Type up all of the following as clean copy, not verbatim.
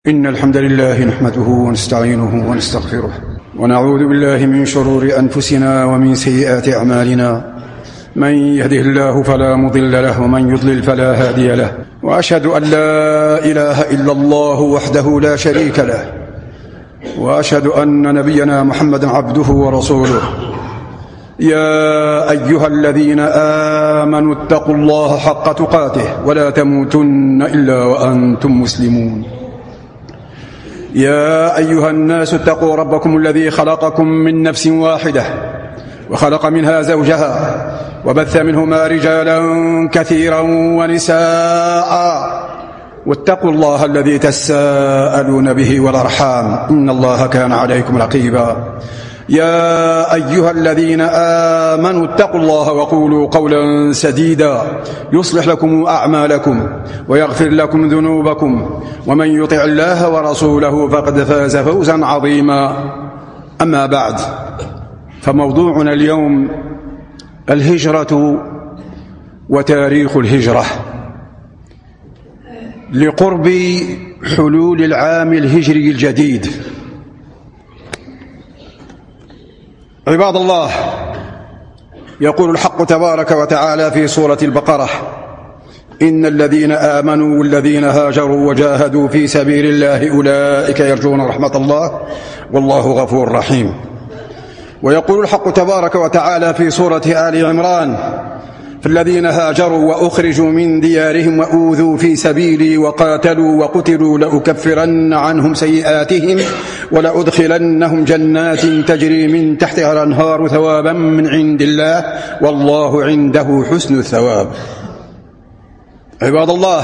إن الحمد لله نحمده ونستعينه ونستغفره ونعوذ بالله من شرور أنفسنا ومن سيئات أعمالنا. من يهده الله فلا مضل له ومن يضلل فلا هادي له، وأشهد أن لا إله إلا الله وحده لا شريك له، وأشهد أن نبينا محمدا عبده ورسوله. يا أيها الذين آمنوا اتقوا الله حق تقاته ولا تموتن إلا وأنتم مسلمون. يا أيها الناس اتقوا ربكم الذي خلقكم من نفس واحدة وخلق منها زوجها وبث منهما رجالا كثيرا ونساء، واتقوا الله الذي تساءلون به والأرحام إن الله كان عليكم رقيبا. يا أيها الذين آمنوا اتقوا الله وقولوا قولا سديدا يصلح لكم أعمالكم ويغفر لكم ذنوبكم، ومن يطع الله ورسوله فقد فاز فوزا عظيما. أما بعد، فموضوعنا اليوم الهجرة وتاريخ الهجرة لقرب حلول العام الهجري الجديد. عباد الله، يقول الحق تبارك وتعالى في سورة البقرة: إن الذين آمنوا والذين هاجروا وجاهدوا في سبيل الله أولئك يرجون رحمة الله والله غفور رحيم. ويقول الحق تبارك وتعالى في سورة آل عمران: فالذين هاجروا وأخرجوا من ديارهم وأوذوا في سبيلي وقاتلوا وقتلوا لأكفرن عنهم سيئاتهم ولأدخلنهم جنات تجري من تحتها الأنهار ثوابا من عند الله والله عنده حسن الثواب. عباد الله،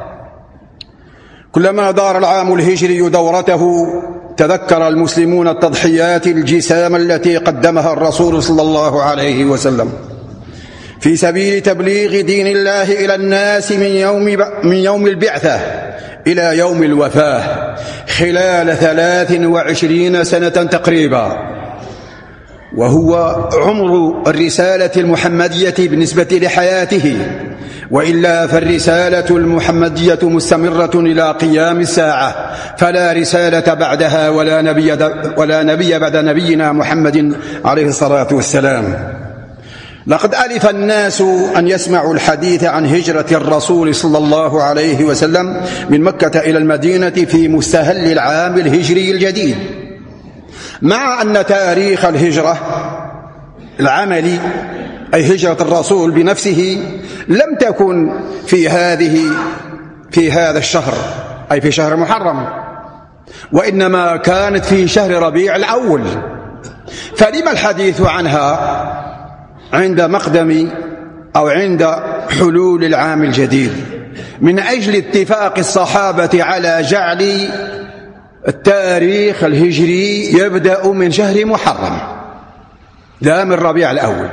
كلما دار العام الهجري دورته تذكر المسلمون التضحيات الجسام التي قدمها الرسول صلى الله عليه وسلم في سبيل تبليغ دين الله إلى الناس من يوم البعثة إلى يوم الوفاة، خلال 23 سنة تقريبا، وهو عمر الرسالة المحمدية بالنسبة لحياته، وإلا فالرسالة المحمدية مستمرة إلى قيام الساعة، فلا رسالة بعدها ولا نبي بعد نبينا محمد عليه الصلاة والسلام. لقد ألف الناس أن يسمعوا الحديث عن هجرة الرسول صلى الله عليه وسلم من مكة إلى المدينة في مستهل العام الهجري الجديد، مع أن تاريخ الهجرة العملي أي هجرة الرسول بنفسه لم تكن في هذا الشهر، أي في شهر محرم، وإنما كانت في شهر ربيع الأول. فلما الحديث عنها عند مقدم أو عند حلول العام الجديد؟ من أجل اتفاق الصحابة على جعل التاريخ الهجري يبدأ من شهر محرم لا من ربيع الأول.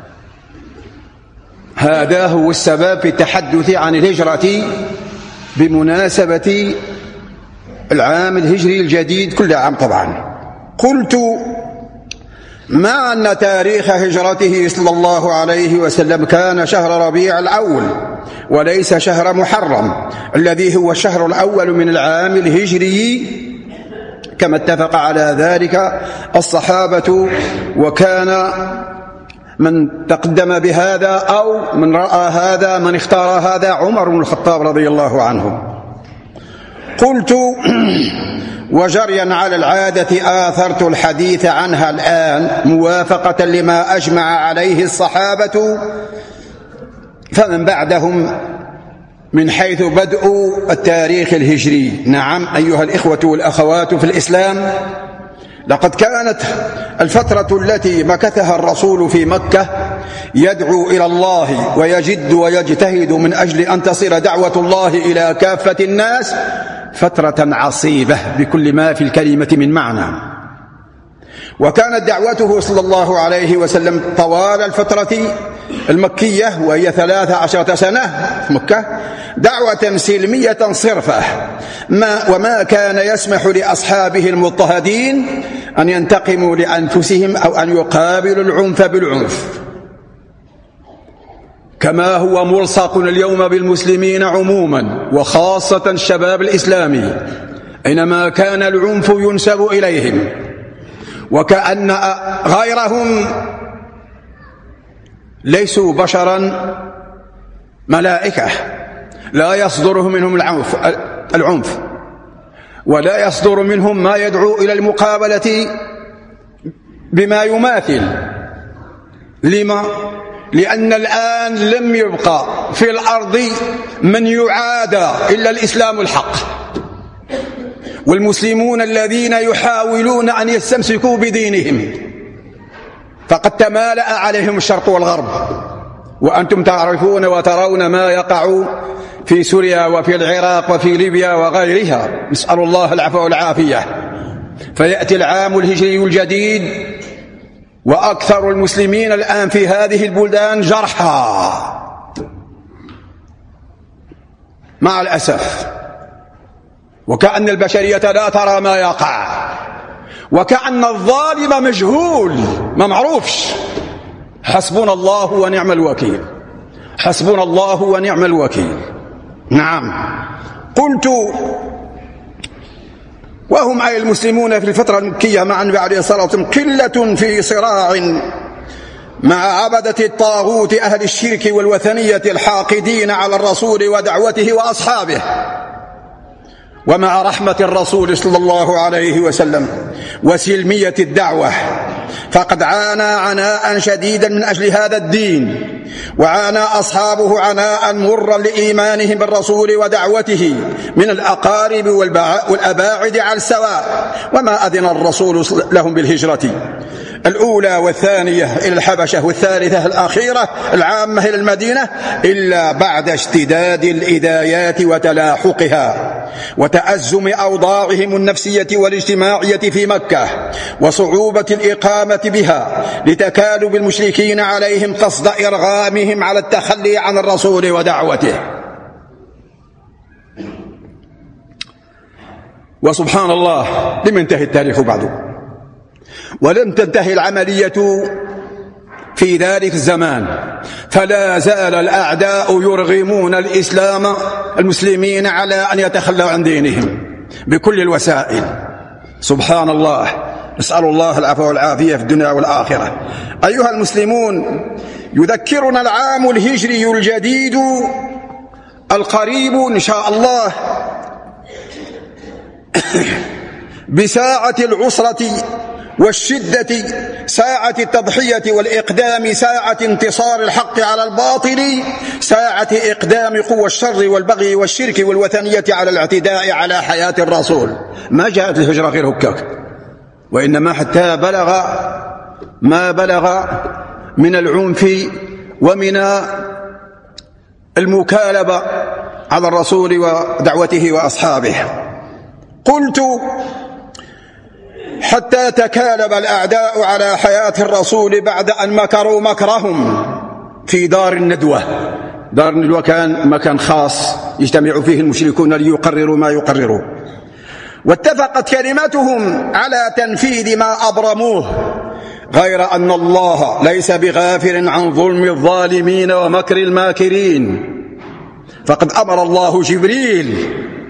هذا هو السبب في التحدث عن الهجرة بمناسبة العام الهجري الجديد كل عام. طبعا قلت مع أن تاريخ هجرته صلى الله عليه وسلم كان شهر ربيع الأول وليس شهر محرم الذي هو الشهر الأول من العام الهجري، كما اتفق على ذلك الصحابة، وكان من تقدم بهذا أو من رأى هذا من اختار هذا عمر بن الخطاب رضي الله عنه. قلت وجريا على العادة آثرت الحديث عنها الآن موافقة لما أجمع عليه الصحابة فمن بعدهم من حيث بدء التاريخ الهجري. نعم أيها الإخوة والأخوات في الإسلام، لقد كانت الفترة التي مكثها الرسول في مكة يدعو إلى الله ويجد ويجتهد من أجل أن تصل دعوة الله إلى كافة الناس فترة عصيبة بكل ما في الكلمة من معنى. وكانت دعوته صلى الله عليه وسلم طوال الفترة المكية وهي 13 سنة في مكة دعوة سلمية صرفة، وما كان يسمح لأصحابه المضطهدين أن ينتقموا لأنفسهم أو أن يقابلوا العنف بالعنف، كما هو ملصق اليوم بالمسلمين عموما وخاصة الشباب الإسلامي أينما كان العنف ينسب إليهم، وكأن غيرهم ليسوا بشرا ملائكة لا يصدر منهم العنف ولا يصدر منهم ما يدعو إلى المقابلة بما يماثل. لما؟ لأن الآن لم يبقى في الأرض من يعادى إلا الإسلام الحق، والمسلمون الذين يحاولون أن يستمسكوا بدينهم فقد تمالأ عليهم الشرق والغرب، وأنتم تعرفون وترون ما يقع في سوريا وفي العراق وفي ليبيا وغيرها، نسأل الله العفو والعافية. فيأتي العام الهجري الجديد وأكثر المسلمين الآن في هذه البلدان جرحى مع الأسف، وكأن البشرية لا ترى ما يقع، وكأن الظالم مجهول ما معروفش. حسبنا الله ونعم الوكيل، حسبنا الله ونعم الوكيل. نعم، قلت وهم أي المسلمون في الفترة المكية مع النبي عليه الصلاة والسلام قلة في صراع مع عبدة الطاغوت أهل الشرك والوثنية الحاقدين على الرسول ودعوته وأصحابه، ومع رحمة الرسول صلى الله عليه وسلم وسلمية الدعوة، فقد عانى عناء شديدا من أجل هذا الدين، وعانى أصحابه عناء مرا لإيمانهم بالرسول ودعوته من الأقارب والأباعد على السواء، وما أذن الرسول لهم بالهجرة الأولى والثانية إلى الحبشة والثالثة الأخيرة العامة إلى المدينة إلا بعد اشتداد الإذايات وتلاحقها وتأزم أوضاعهم النفسية والاجتماعية في مكة وصعوبة الإقامة بها لتكالب المشركين عليهم قصد إرغامهم على التخلي عن الرسول ودعوته. وسبحان الله لم ينتهي التاريخ بعد، ولم تنتهي العملية في ذلك الزمان، فلا زال الأعداء يرغمون المسلمين على أن يتخلوا عن دينهم بكل الوسائل. سبحان الله، نسأل الله العفو والعافية في الدنيا والآخرة. أيها المسلمون، يذكرنا العام الهجري الجديد القريب إن شاء الله بساعة العسرة والشدة، ساعة التضحية والإقدام، ساعة انتصار الحق على الباطل، ساعة إقدام قوى الشر والبغي والشرك والوثنية على الاعتداء على حياة الرسول. ما جاءت الهجرة غير هكاك، وإنما حتى بلغ ما بلغ من العنف ومن المكالبة على الرسول ودعوته وأصحابه. قلت حتى تكالب الأعداء على حياة الرسول بعد أن مكروا مكرهم في دار الندوة. دار الندوة كان مكان خاص يجتمع فيه المشركون ليقرروا ما يقرروا، واتفقت كلمتهم على تنفيذ ما أبرموه، غير أن الله ليس بغافل عن ظلم الظالمين ومكر الماكرين، فقد أمر الله جبريل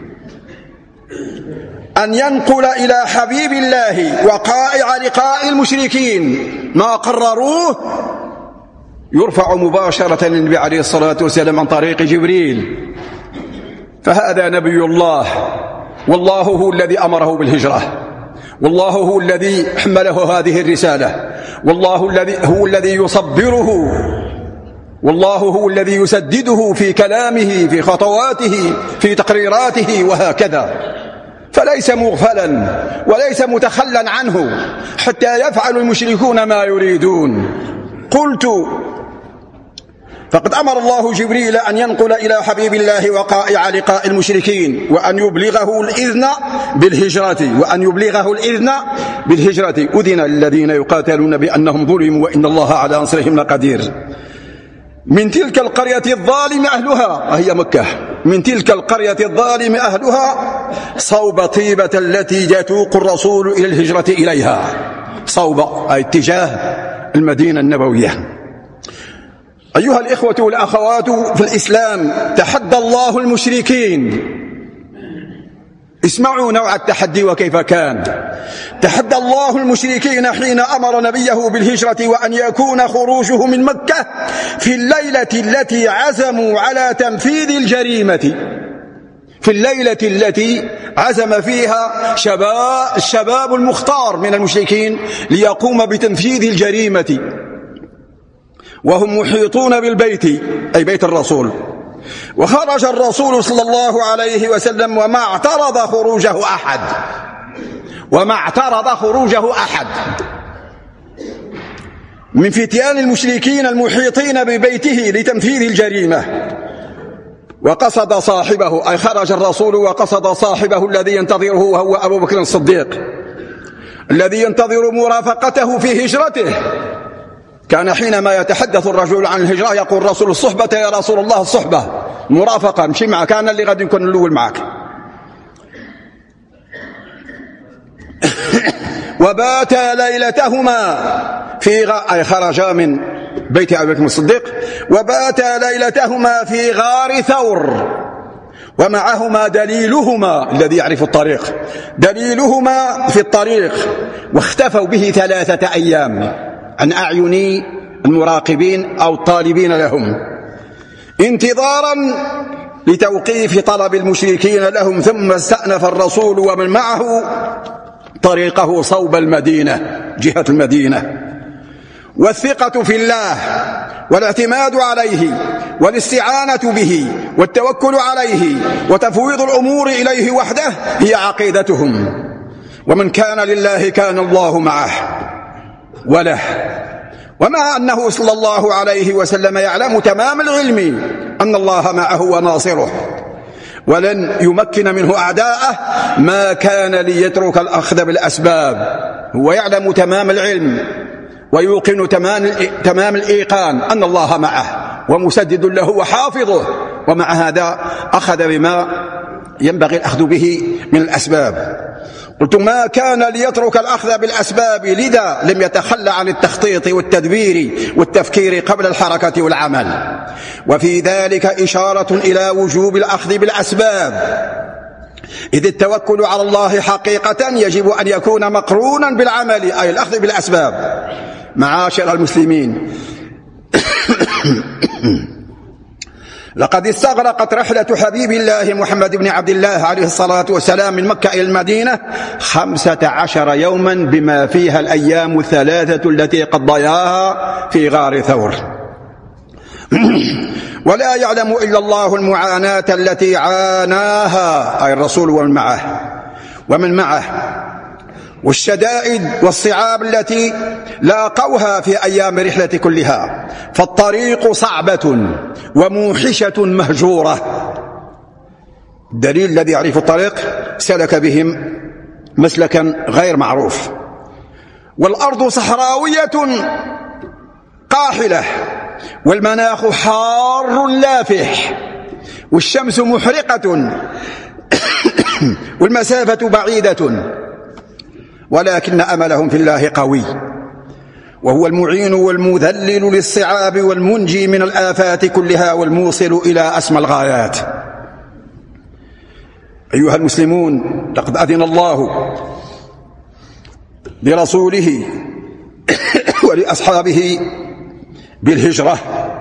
أن ينقل إلى حبيب الله وقائع لقاء المشركين ما قرروه يرفع مباشرة للنبي عليه الصلاة والسلام عن طريق جبريل. فهذا نبي الله، والله هو الذي أمره بالهجرة، والله هو الذي حمله هذه الرسالة، والله هو الذي يصبره، والله هو الذي يسدده في كلامه في خطواته في تقريراته وهكذا، فليس مغفلا وليس متخلا عنه حتى يفعل المشركون ما يريدون. قلت فقد أمر الله جبريل أن ينقل إلى حبيب الله وقائع لقاء المشركين وأن يبلغه الإذن بالهجرة أذن للذين يقاتلون بأنهم ظلموا وإن الله على نصرهم لقدير. من تلك القرية الظالم أهلها، هي مكة، من تلك القرية الظالم أهلها صوب طيبة التي يتوق الرسول إلى الهجرة إليها، صوب أي اتجاه المدينة النبوية. أيها الإخوة والأخوات في الإسلام، تحدى الله المشركين اسمعوا نوع التحدي وكيف كان. تحدى الله المشركين حين أمر نبيه بالهجرة وأن يكون خروجه من مكة في الليلة التي عزموا على تنفيذ الجريمة، في الليلة التي عزم فيها الشباب المختار من المشركين ليقوم بتنفيذ الجريمة، وهم محيطون بالبيت أي بيت الرسول. وخرج الرسول صلى الله عليه وسلم وما اعترض خروجه أحد من فتيان المشركين المحيطين ببيته لتنفيذ الجريمة. وقصد صاحبه، أي خرج الرسول وقصد صاحبه الذي ينتظره، وهو أبو بكر الصديق الذي ينتظر مرافقته في هجرته. كان حينما يتحدث الرجل عن الهجرة يقول الرسول الصحبة يا رسول الله، الصحبة مرافقة، مشي معك، أنا اللي غادي نكون الأول معك. وبات ليلتهما أي خرجا من بيت أبي بكر الصديق، وبات ليلتهما في غار ثور، ومعهما دليلهما الذي يعرف الطريق، دليلهما في الطريق، واختفوا به 3 أيام عن أعين المراقبين أو الطالبين لهم، انتظارا لتوقيف طلب المشركين لهم. ثم استأنف الرسول ومن معه طريقه صوب المدينة، جهة المدينة. والثقة في الله والاعتماد عليه والاستعانة به والتوكل عليه وتفويض الأمور إليه وحده هي عقيدتهم. ومن كان لله كان الله معه وله. ومع أنه صلى الله عليه وسلم يعلم تمام العلم أن الله معه وناصره ولن يمكن منه أعداءه، ما كان ليترك الأخذ بالأسباب. هو يعلم تمام العلم ويوقن تمام الإيقان أن الله معه ومسدد له وحافظه، ومع هذا أخذ بما ينبغي الأخذ به من الأسباب. قلت ما كان ليترك الأخذ بالأسباب، لذا لم يتخلى عن التخطيط والتدبير والتفكير قبل الحركة والعمل. وفي ذلك إشارة إلى وجوب الأخذ بالأسباب، إذ التوكل على الله حقيقة يجب أن يكون مقرونا بالعمل، أي الأخذ بالأسباب. معاشر المسلمين، لقد استغرقت رحلة حبيب الله محمد بن عبد الله عليه الصلاة والسلام من مكة إلى المدينة 15 يوما، بما فيها الأيام 3 التي قضياها في غار ثور. ولا يعلم إلا الله المعاناة التي عاناها، أي الرسول ومن معه والشدائد والصعاب التي لاقوها في أيام الرحلة كلها. فالطريق صعبة وموحشة مهجورة. الدليل الذي يعرف الطريق سلك بهم مسلكا غير معروف. والأرض صحراوية قاحلة، والمناخ حار لافح، والشمس محرقة، والمسافة بعيدة، ولكن أملهم في الله قوي، وهو المعين والمذلل للصعاب والمنجي من الآفات كلها والموصل إلى أسمى الغايات. أيها المسلمون، لقد أذن الله لرسوله ولأصحابه بالهجرة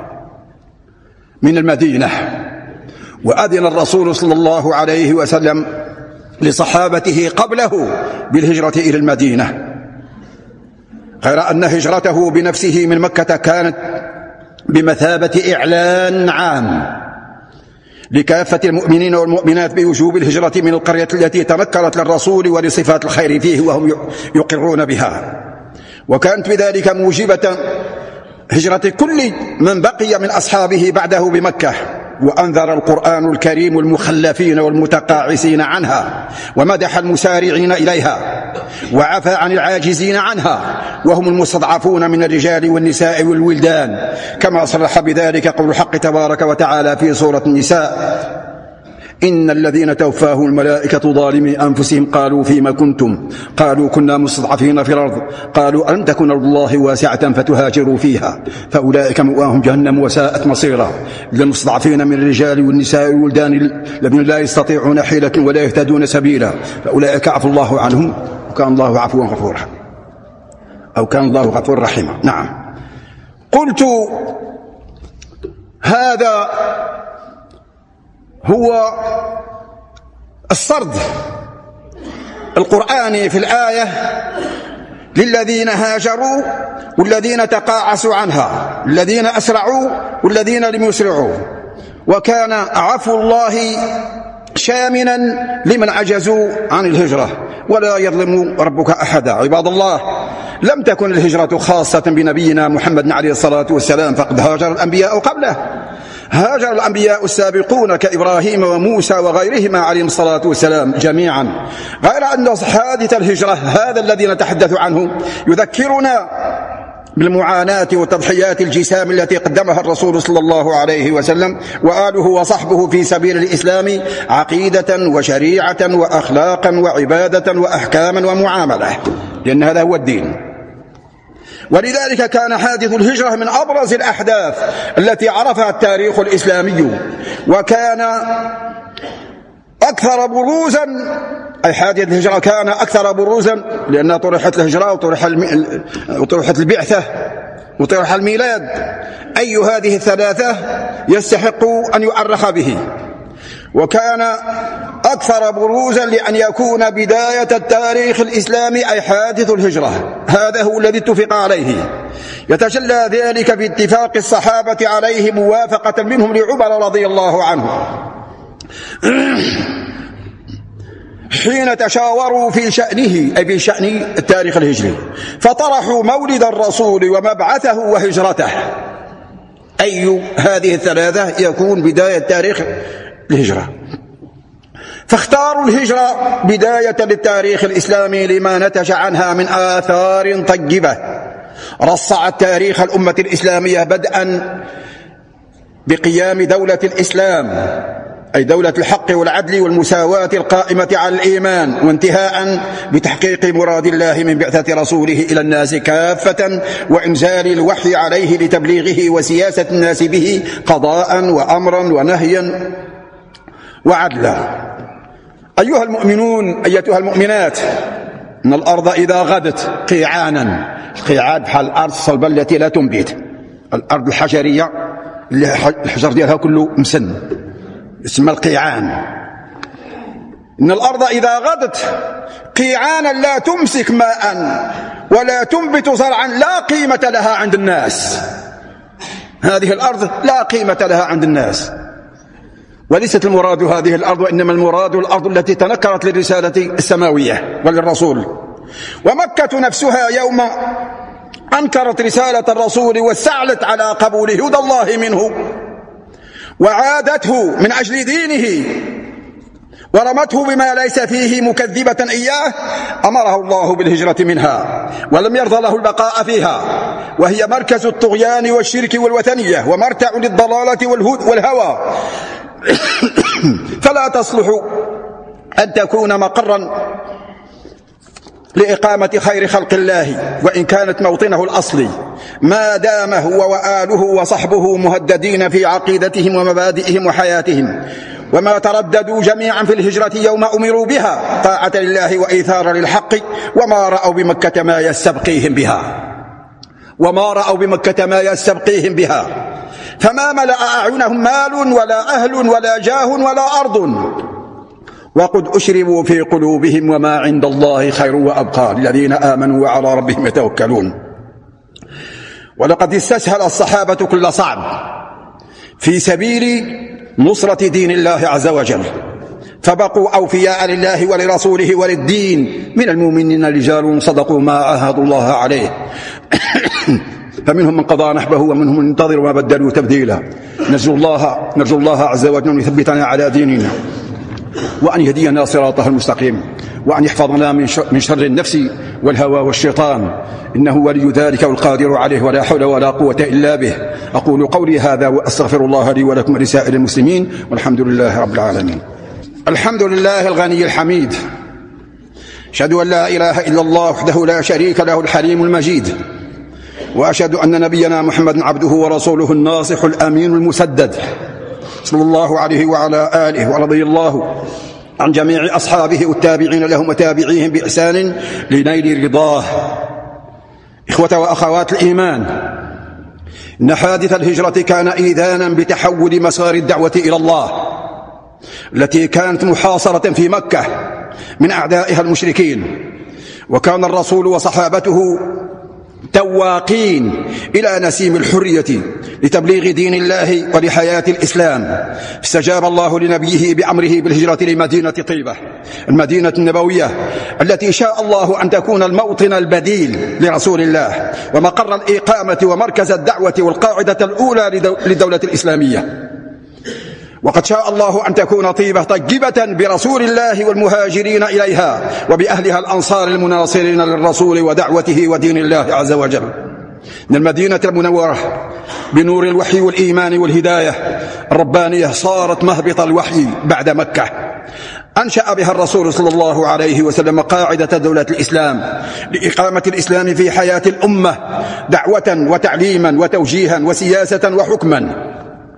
من المدينة، وأذن الرسول صلى الله عليه وسلم لصحابته قبله بالهجرة إلى المدينة، غير أن هجرته بنفسه من مكة كانت بمثابة إعلان عام لكافة المؤمنين والمؤمنات بوجوب الهجرة من القرية التي تنكرت للرسول ولصفات الخير فيه وهم يقرون بها، وكانت بذلك موجبة هجرة كل من بقي من أصحابه بعده بمكة. وأنذر القرآن الكريم المخلفين والمتقاعسين عنها، ومدح المسارعين إليها، وعفى عن العاجزين عنها، وهم المستضعفون من الرجال والنساء والولدان، كما صرح بذلك قول الحق تبارك وتعالى في سورة النساء: إن الذين توفاهم الملائكة ظالمي أنفسهم قالوا فيما كنتم؟ قالوا كنا مستضعفين في الأرض. قالوا ألم تكن أرض الله واسعة فتهاجروا فيها فأولئك مأواهم جهنم وساءت مصيرا. للمستضعفين من الرجال والنساء والولدان الذين لا يستطيعون حيلة ولا يهتدون سبيلا فأولئك عفو الله عنهم وكان الله عفوا غفورا، أو كان الله غفورا رحيما. نعم. قلت هذا هو السرد القرآني في الآية للذين هاجروا والذين تقاعسوا عنها، الذين أسرعوا والذين لم يسرعوا. وكان عفو الله شاملا لمن عجزوا عن الهجرة، ولا يظلم ربك أحدا. عباد الله، لم تكن الهجرة خاصة بنبينا محمد عليه الصلاة والسلام، فقد هاجر الأنبياء قبله، هاجر الأنبياء السابقون كإبراهيم وموسى وغيرهما عليهم الصلاة والسلام جميعا. غير أن حادث الهجرة هذا الذي نتحدث عنه يذكرنا بالمعاناة والتضحيات الجسام التي قدمها الرسول صلى الله عليه وسلم وآله وصحبه في سبيل الإسلام عقيدة وشريعة وأخلاقا وعبادة وأحكاما ومعاملة، لأن هذا هو الدين. ولذلك كان حادث الهجرة من أبرز الأحداث التي عرفها التاريخ الإسلامي، وكان أكثر بروزا، أي حادث الهجرة كان أكثر بروزا لأنها طرحت الهجرة وطرحت البعثة وطرح الميلاد. أي هذه الثلاثة يستحق أن يؤرخ به. وكان أكثر بروزا لأن يكون بداية التاريخ الإسلامي أي حادث الهجرة، هذا هو الذي اتفق عليه. يتجلى ذلك باتفاق الصحابة عليه موافقة منهم لعمر رضي الله عنه حين تشاوروا في شأنه، أي في شأن التاريخ الهجري، فطرحوا مولد الرسول ومبعثه وهجرته. أي هذه الثلاثة يكون بداية تاريخ الهجرة؟ فاختاروا الهجرة بداية للتاريخ الإسلامي لما نتج عنها من آثار طيبة رصعت تاريخ الأمة الإسلامية، بدءا بقيام دولة الإسلام أي دولة الحق والعدل والمساواة القائمة على الإيمان، وانتهاء بتحقيق مراد الله من بعثة رسوله إلى الناس كافة وإنزال الوحي عليه لتبليغه وسياسة الناس به قضاء وأمرا ونهيا وعدلا. أيها المؤمنون أيتها المؤمنات، إن الأرض إذا غدت قيعانا، القيعان بحال الأرض الصلبة التي لا تنبت، الأرض الحجرية اللي الحجر ديالها كله مسن اسمها القيعان. إن الأرض إذا غدت قيعانا لا تمسك ماء ولا تنبت زرعا لا قيمة لها عند الناس. هذه الأرض لا قيمة لها عند الناس، وليست المراد هذه الأرض، وإنما المراد الأرض التي تنكرت للرسالة السماوية وللرسول. ومكة نفسها يوم أنكرت رسالة الرسول واستعلت على قبول هدى الله منه وعادته من أجل دينه ورمته بما ليس فيه مكذبة إياه، أمره الله بالهجرة منها ولم يرضى له البقاء فيها، وهي مركز الطغيان والشرك والوثنية ومرتع للضلالة والهوى فلا تصلح أن تكون مقرا لإقامة خير خلق الله، وإن كانت موطنه الأصلي، ما دام هو وآله وصحبه مهددين في عقيدتهم ومبادئهم وحياتهم، وما ترددوا جميعا في الهجرة يوم أمروا بها طاعة لله وإيثارا للحق، وما رأوا بمكة ما يستبقيهم بها، فما ملأ أعينهم مال ولا أهل ولا جاه ولا أرض، وقد أشربوا في قلوبهم وما عند الله خير وأبقى للذين آمنوا وعلى ربهم يتوكلون. ولقد استسهل الصحابة كل صعب في سبيل نصرة دين الله عز وجل، فبقوا أوفياء لله ولرسوله وللدين، من المؤمنين رجال صدقوا ما عاهدوا الله عليه فمنهم من قضى نحبه ومنهم من ينتظر وما بدلوا تبديلا. نرجو الله عز وجل أن يثبتنا على ديننا، وأن يهدينا صراطه المستقيم، وأن يحفظنا من شر النفس والهوى والشيطان، إنه ولي ذلك والقادر عليه، ولا حول ولا قوة إلا به. أقول قولي هذا وأستغفر الله لي ولكم ولسائر المسلمين، والحمد لله رب العالمين. الحمد لله الغني الحميد، أشهد أن لا إله إلا الله وحده لا شريك له الحليم المجيد، وأشهد أن نبينا محمد عبده ورسوله الناصح الأمين المسدد صلى الله عليه وعلى آله، ورضي الله عن جميع أصحابه والتابعين لهم وتابعيهم بإحسان لنيل رضاه. إخوة وأخوات الإيمان، إن حادث الهجرة كان إيذانا بتحول مسار الدعوة إلى الله التي كانت محاصرة في مكة من أعدائها المشركين، وكان الرسول وصحابته تواقين إلى نسيم الحرية لتبليغ دين الله ولحياة الإسلام، فاستجاب الله لنبيه بأمره بالهجرة لمدينة طيبة، المدينة النبوية التي شاء الله أن تكون الموطن البديل لرسول الله ومقر الإقامة ومركز الدعوة والقاعدة الأولى للدولة الإسلامية. وقد شاء الله أن تكون طيبة طيبة برسول الله والمهاجرين إليها وبأهلها الأنصار المناصرين للرسول ودعوته ودين الله عز وجل. إن المدينة المنورة بنور الوحي والإيمان والهداية الربانية صارت مهبط الوحي بعد مكة. أنشأ بها الرسول صلى الله عليه وسلم قاعدة دولة الإسلام لإقامة الإسلام في حياة الأمة دعوة وتعليما وتوجيها وسياسة وحكما،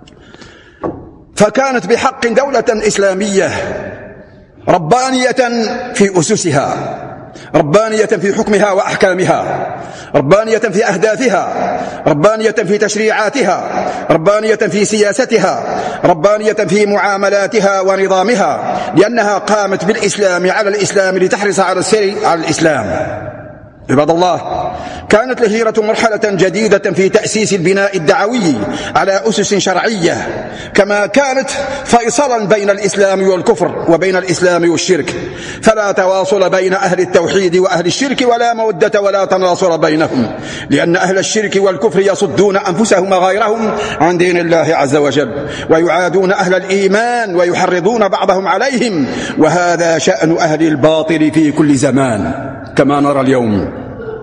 فكانت بحق دولة إسلامية ربانية في أسسها، ربانية في حكمها وأحكامها، ربانية في أهدافها، ربانية في تشريعاتها، ربانية في سياستها، ربانية في معاملاتها ونظامها، لأنها قامت بالإسلام على الإسلام لتحرص على السير على الإسلام. عباد الله، كانت الهجرة مرحلة جديدة في تأسيس البناء الدعوي على أسس شرعية، كما كانت فيصلا بين الإسلام والكفر وبين الإسلام والشرك، فلا تواصل بين أهل التوحيد وأهل الشرك ولا مودة ولا تناصر بينهم، لأن أهل الشرك والكفر يصدون أنفسهم وغيرهم عن دين الله عز وجل، ويعادون أهل الإيمان ويحرضون بعضهم عليهم، وهذا شأن أهل الباطل في كل زمان كما نرى اليوم.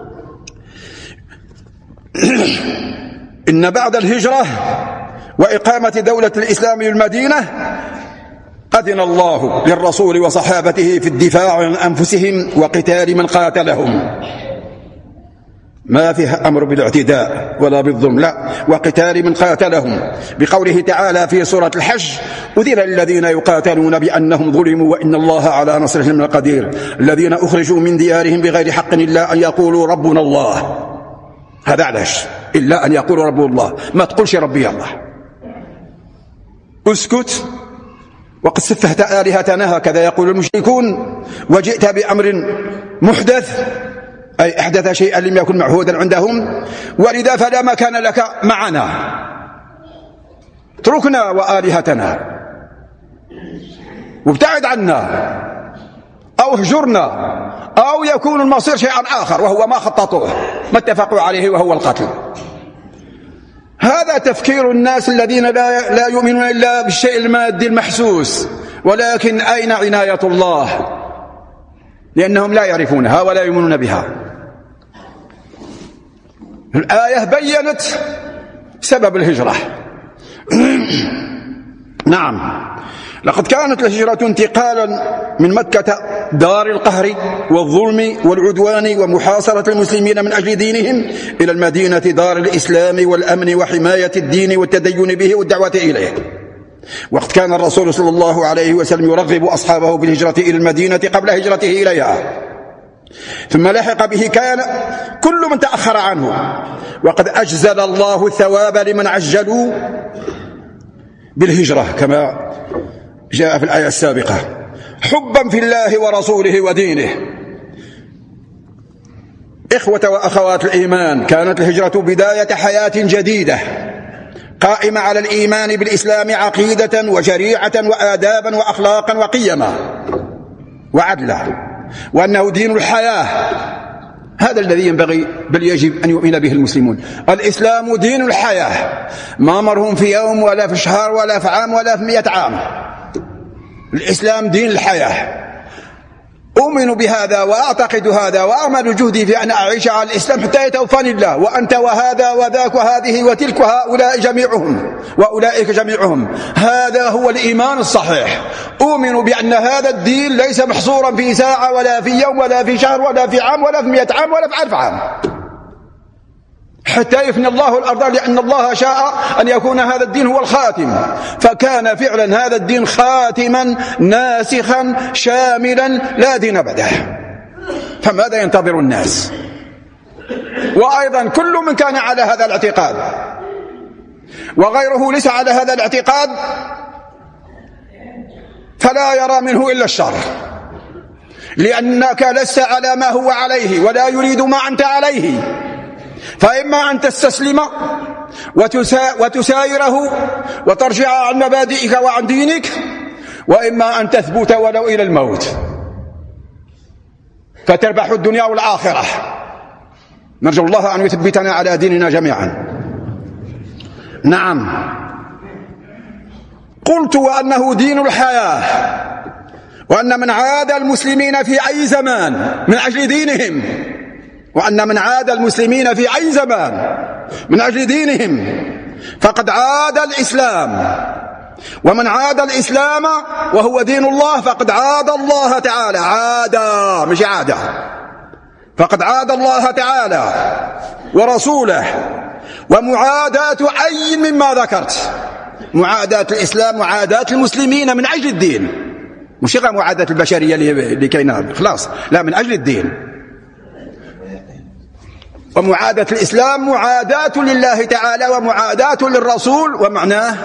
إن بعد الهجرة وإقامة دولة الإسلام بالمدينة أذن الله للرسول وصحابته في الدفاع عن أنفسهم وقتال من قاتلهم. ما فيه أمر بالاعتداء ولا بالظلم، لا، وقتال من قاتلهم، بقوله تعالى في سورة الحج: أذن للذين يقاتلون بأنهم ظلموا وإن الله على نصرهم لقدير، الذين أخرجوا من ديارهم بغير حق إلا أن يقولوا ربنا الله. هذا علاش إلا أن يقولوا رب الله، ما تقولش ربي الله، اسكت وقد سفهت آلهتنا، هكذا يقول المشركون، وجئت بأمر محدث، أي أحدث شيئا لم يكن معهودا عندهم، ولذا فلا مكان لك معنا، اتركنا وآلهتنا وابتعد عنا أو اهجرنا، أو يكون المصير شيئا آخر وهو ما خططوه ما اتفقوا عليه وهو القتل. هذا تفكير الناس الذين لا يؤمنون إلا بالشيء المادي المحسوس، ولكن أين عناية الله؟ لأنهم لا يعرفونها ولا يؤمنون بها. الآية بيّنت سبب الهجرة. نعم، لقد كانت الهجرة انتقالا من مكة دار القهر والظلم والعدوان ومحاصرة المسلمين من أجل دينهم إلى المدينة دار الإسلام والأمن وحماية الدين والتدين به والدعوة إليه. وقد كان الرسول صلى الله عليه وسلم يرغب أصحابه بالهجرة إلى المدينة قبل هجرته إليها، ثم لحق به كان كل من تأخر عنه، وقد أجزل الله الثواب لمن عجلوا بالهجرة كما جاء في الآية السابقة، حبا في الله ورسوله ودينه. إخوة وأخوات الإيمان، كانت الهجرة بداية حياة جديدة قائمة على الإيمان بالإسلام عقيدة وشريعة وآدابا وأخلاقا وقيما وعدلا، وأنه دين الحياة. هذا الذي ينبغي بل يجب أن يؤمن به المسلمون. الإسلام دين الحياة، ما مرهم في يوم ولا في شهر ولا في عام ولا في 100 عام. الإسلام دين الحياة، أؤمن بهذا وأعتقد هذا وأعمل جهدي في أن أعيش على الإسلام حتى يتوفاني الله، وأنت وهذا وذاك وهذه وتلك وهؤلاء جميعهم وأولئك جميعهم. هذا هو الإيمان الصحيح. أؤمن بأن هذا الدين ليس محصورا في ساعة ولا في يوم ولا في شهر ولا في عام ولا في 100 عام ولا في 1000 عام حتى يفني الله الأرض، لأن الله شاء أن يكون هذا الدين هو الخاتم، فكان فعلا هذا الدين خاتما ناسخا شاملا لا دين بعده. فماذا ينتظر الناس؟ وأيضا كل من كان على هذا الاعتقاد وغيره ليس على هذا الاعتقاد فلا يرى منه إلا الشر، لأنك لست على ما هو عليه ولا يريد ما أنت عليه. فإما أن تستسلم وتسايره وترجع عن مبادئك وعن دينك، وإما أن تثبت ولو إلى الموت فتربح الدنيا والآخرة. نرجو الله أن يثبتنا على ديننا جميعا. نعم، قلت وأنه دين الحياة، وأن من عاد المسلمين في أي زمان من أجل دينهم، وأن من عاد المسلمين في أي زمان من أجل دينهم فقد عاد الإسلام، ومن عاد الإسلام وهو دين الله فقد عاد الله تعالى. عاد مش عاد، فقد عاد الله تعالى ورسوله. ومعاداة أي مما ذكرت، معاداة الإسلام، معاداة المسلمين من أجل الدين، مش غير معاداة البشرية اللي كاينه خلاص، لا، من أجل الدين. ومعاداة الإسلام معاداة لله تعالى ومعاداة للرسول، ومعناه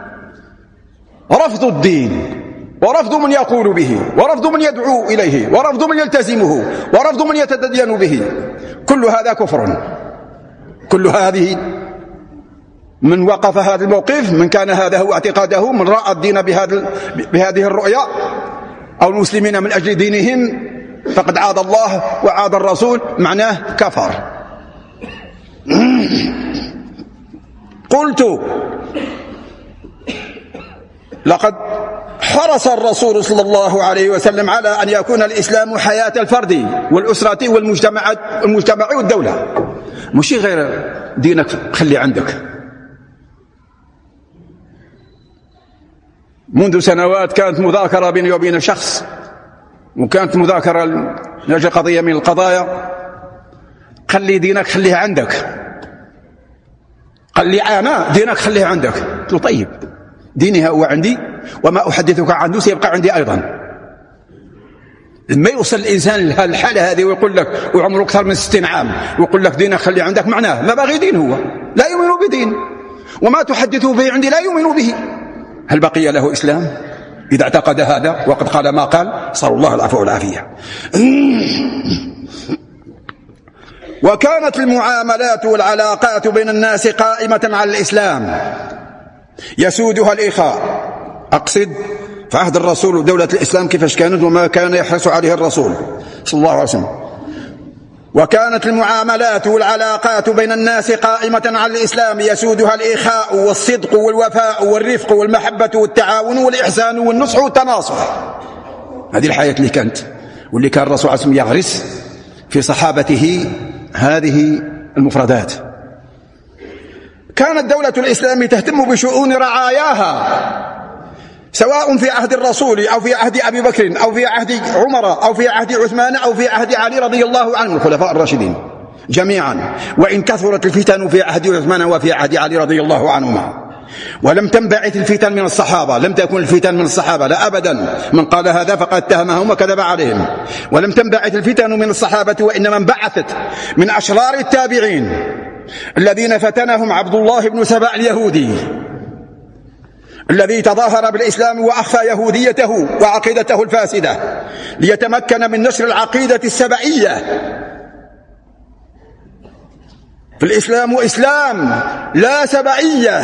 رفض الدين ورفض من يقول به ورفض من يدعو إليه ورفض من يلتزمه ورفض من يتدين به. كل هذا كفر. كل هذه من وقف هذا الموقف، من كان هذا هو اعتقاده، من رأى الدين بهذه الرؤية أو المسلمين من أجل دينهم، فقد عاد الله وعاد الرسول، معناه كفر. قلت لقد حرص الرسول صلى الله عليه وسلم على أن يكون الإسلام حياة الفرد والأسرة والمجتمع والدولة، مش غير دينك خلي عندك. منذ سنوات كانت مذاكرة بيني وبين شخص، وكانت مذاكرة لأجل قضية من القضايا، قال لي دينك خليه عندك. قال لي أنا دينك خليه عندك. قلت له طيب، ديني هو عندي وما أحدثك عنه سيبقى عندي أيضا. لما يوصل الإنسان لهالحالة هذه ويقول لك وعمره أكثر من 60 عام ويقول لك دينك خليه عندك، معناه ما باغي دين، هو لا يؤمن بدين، وما تحدثه به عندي لا يؤمن به. هل بقي له إسلام إذا اعتقد هذا وقد قال ما قال؟ صلى الله العفو والعافية. وكانت المعاملات والعلاقات بين الناس قائمة على الإسلام يسودها الإخاء. أقصد في عهد الرسول ودولة الإسلام كيفاش كانت وما كان يحرص عليه الرسول صلى الله عليه وسلم. وكانت المعاملات والعلاقات بين الناس قائمة على الإسلام يسودها الإخاء والصدق والوفاء والرفق والمحبة والتعاون والإحسان والنصح والتناصح. هذه الحياة اللي كانت، واللي كان الرسول عليه الصلاة والسلام يغرس في صحابته هذه المفردات. كانت دولة الإسلام تهتم بشؤون رعاياها، سواء في عهد الرسول أو في عهد أبي بكر أو في عهد عمر أو في عهد عثمان أو في عهد علي رضي الله عنه، الخلفاء الراشدين جميعا. وإن كثرت الفتن في عهد عثمان وفي عهد علي رضي الله عنهما، ولم تنبعث الفتن من الصحابة، لم تكن الفتن من الصحابة لا أبدا. من قال هذا فقد اتهمهم وكذب عليهم. ولم تنبعث الفتن من الصحابة، وإنما انبعثت من أشرار التابعين الذين فتنهم عبد الله بن سبأ اليهودي الذي تظاهر بالإسلام وأخفى يهوديته وعقيدته الفاسدة ليتمكن من نشر العقيدة السبئية. فالإسلام إسلام لا سبئية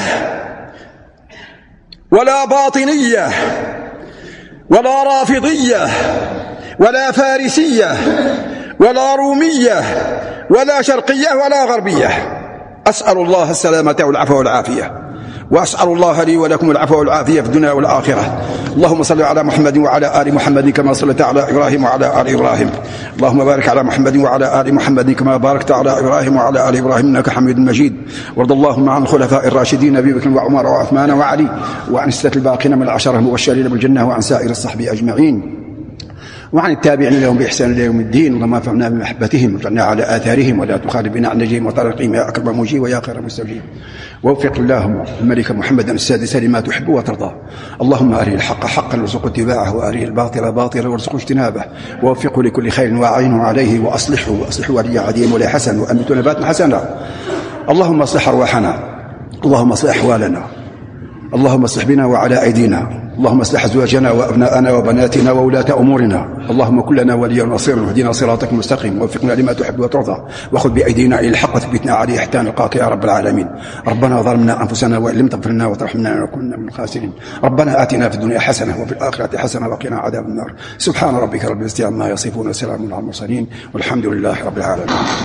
ولا باطنية ولا رافضية ولا فارسية ولا رومية ولا شرقية ولا غربية. أسأل الله السلامة والعفو والعافية. وأسأل الله لي ولكم العفو والعافية في الدنيا والآخرة. اللهم صل على محمد وعلى آل محمد كما صليت على إبراهيم وعلى آل إبراهيم. اللهم بارك على محمد وعلى آل محمد كما باركت على إبراهيم وعلى آل إبراهيم إنك حميد مجيد. وارض اللهم عن الخلفاء الراشدين أبي بكر وعمر وعثمان وعلي وعن الستة الباقين من العشرة المبشرين بالجنة وعن سائر الصحب أجمعين وعن التابعين لهم بإحسان إلى يوم الدين. اللهم انفعنا بمحبتهم وارجعنا على آثارهم ولا تخالف بنا عن نجيهم وطريقهم يا أكرم مجيب ويا خير مستجيب. ووفق اللهم الملك محمدا السادس لما تحب وترضى. اللهم أريه الحق حقا وارزق اتباعه وأريه الباطل باطلا وارزق اجتنابه ووفقه لكل خير وأعينه عليه وأصلحه ولي عديم ولي حسن وأنبت نبات حسنا. اللهم اصلح أرواحنا، اللهم اصلح أحوالنا، اللهم اصلح بنا وعلى أيدينا، اللهم اصلح أزواجنا وأبناءنا وبناتنا وولاة أمورنا. اللهم كن لنا وليا ونصيرا واهدنا صراطك المستقيم ووفقنا لما تحب وترضى وخذ بأيدينا إلى الحق وثبتنا عليه حتى نلقاك يا رب العالمين. ربنا ظلمنا أنفسنا وإن لم تغفر لنا وترحمنا لنكونن من الخاسرين. ربنا آتنا في الدنيا حسنة وفي الآخرة حسنة وقنا عذاب النار. سبحان ربك رب العزة عما يصفون وسلام على المرسلين والحمد لله رب العالمين.